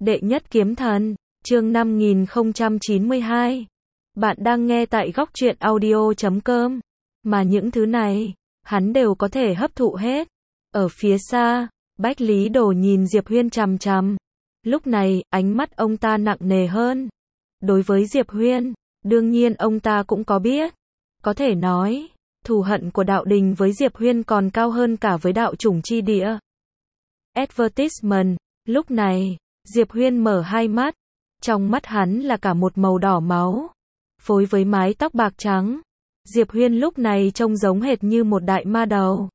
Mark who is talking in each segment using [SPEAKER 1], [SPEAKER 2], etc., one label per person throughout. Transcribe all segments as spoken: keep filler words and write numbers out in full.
[SPEAKER 1] Đệ nhất kiếm thần, chương năm nghìn không trăm chín mươi hai. Bạn đang nghe tại góc truyện audio chấm com. Mà những thứ này, hắn đều có thể hấp thụ hết. Ở phía xa, Bách Lý Đồ nhìn Diệp Huyên chằm chằm. Lúc này, ánh mắt ông ta nặng nề hơn. Đối với Diệp Huyên, đương nhiên ông ta cũng có biết. Có thể nói, thù hận của đạo đình với Diệp Huyên còn cao hơn cả với đạo chủng chi địa. Advertisement, lúc này, Diệp Huyên mở hai mắt, trong mắt hắn là cả một màu đỏ máu, phối với mái tóc bạc trắng. Diệp Huyên lúc này trông giống hệt như một đại ma đầu.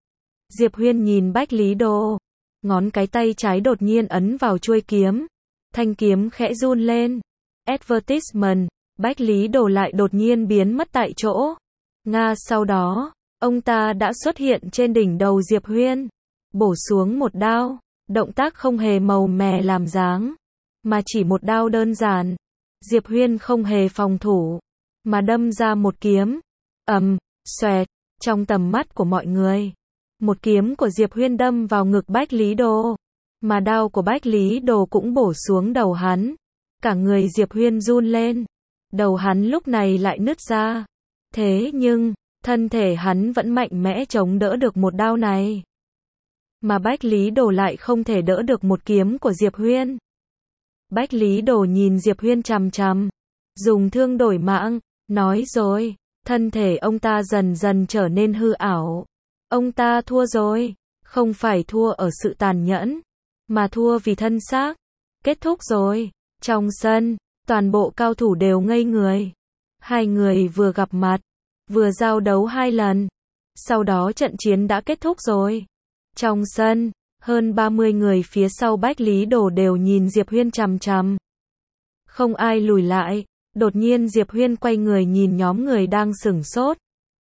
[SPEAKER 1] Diệp Huyên nhìn Bách Lý Đồ, ngón cái tay trái đột nhiên ấn vào chuôi kiếm, thanh kiếm khẽ run lên. Advertisement, Bách Lý Đồ lại đột nhiên biến mất tại chỗ. Nga sau đó, ông ta đã xuất hiện trên đỉnh đầu Diệp Huyên, bổ xuống một đao. Động tác không hề màu mè làm dáng, mà chỉ một đao đơn giản. Diệp Huyên không hề phòng thủ, mà đâm ra một kiếm. Ầm, xoẹt, trong tầm mắt của mọi người. Một kiếm của Diệp Huyên đâm vào ngực Bách Lý Đồ, mà đao của Bách Lý Đồ cũng bổ xuống đầu hắn. Cả người Diệp Huyên run lên, đầu hắn lúc này lại nứt ra. Thế nhưng, thân thể hắn vẫn mạnh mẽ chống đỡ được một đao này. Mà Bách Lý Đồ lại không thể đỡ được một kiếm của Diệp Huyên. Bách Lý Đồ nhìn Diệp Huyên chằm chằm, dùng thương đổi mạng, nói rồi, thân thể ông ta dần dần trở nên hư ảo. Ông ta thua rồi, không phải thua ở sự tàn nhẫn, mà thua vì thân xác. Kết thúc rồi. Trong sân, toàn bộ cao thủ đều ngây người. Hai người vừa gặp mặt, vừa giao đấu hai lần. Sau đó trận chiến đã kết thúc rồi. Trong sân, hơn ba mươi người phía sau Bách Lý Đồ đều nhìn Diệp Huyên chằm chằm. Không ai lùi lại. Đột nhiên Diệp Huyên quay người nhìn nhóm người đang sửng sốt.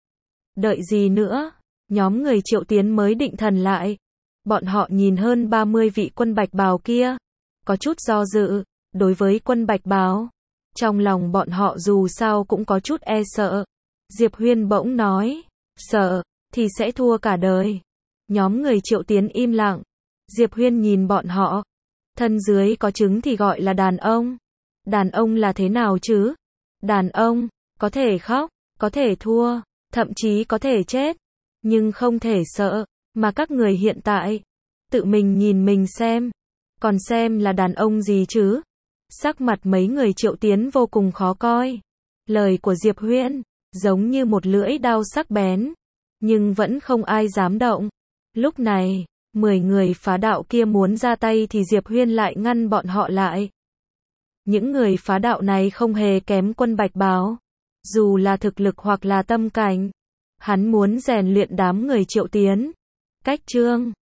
[SPEAKER 1] Đợi gì nữa? Nhóm người Triệu Tiến mới định thần lại. Bọn họ nhìn hơn ba mươi vị quân bạch bào kia, có chút do dự. Đối với quân bạch bào, trong lòng bọn họ dù sao cũng có chút e sợ. Diệp Huyên bỗng nói, sợ, thì sẽ thua cả đời. Nhóm người Triệu Tiến im lặng. Diệp Huyên nhìn bọn họ. Thân dưới có trứng thì gọi là đàn ông. Đàn ông là thế nào chứ? Đàn ông, có thể khóc, có thể thua, thậm chí có thể chết. Nhưng không thể sợ. Mà các người hiện tại, tự mình nhìn mình xem. Còn xem là đàn ông gì chứ? Sắc mặt mấy người Triệu Tiến vô cùng khó coi. Lời của Diệp Huyên, giống như một lưỡi đao sắc bén. Nhưng vẫn không ai dám động. Lúc này, mười người phá đạo kia muốn ra tay thì Diệp Huyên lại ngăn bọn họ lại. Những người phá đạo này không hề kém quân bạch bào. Dù là thực lực hoặc là tâm cảnh. Hắn muốn rèn luyện đám người Triệu Tiến. Cách chương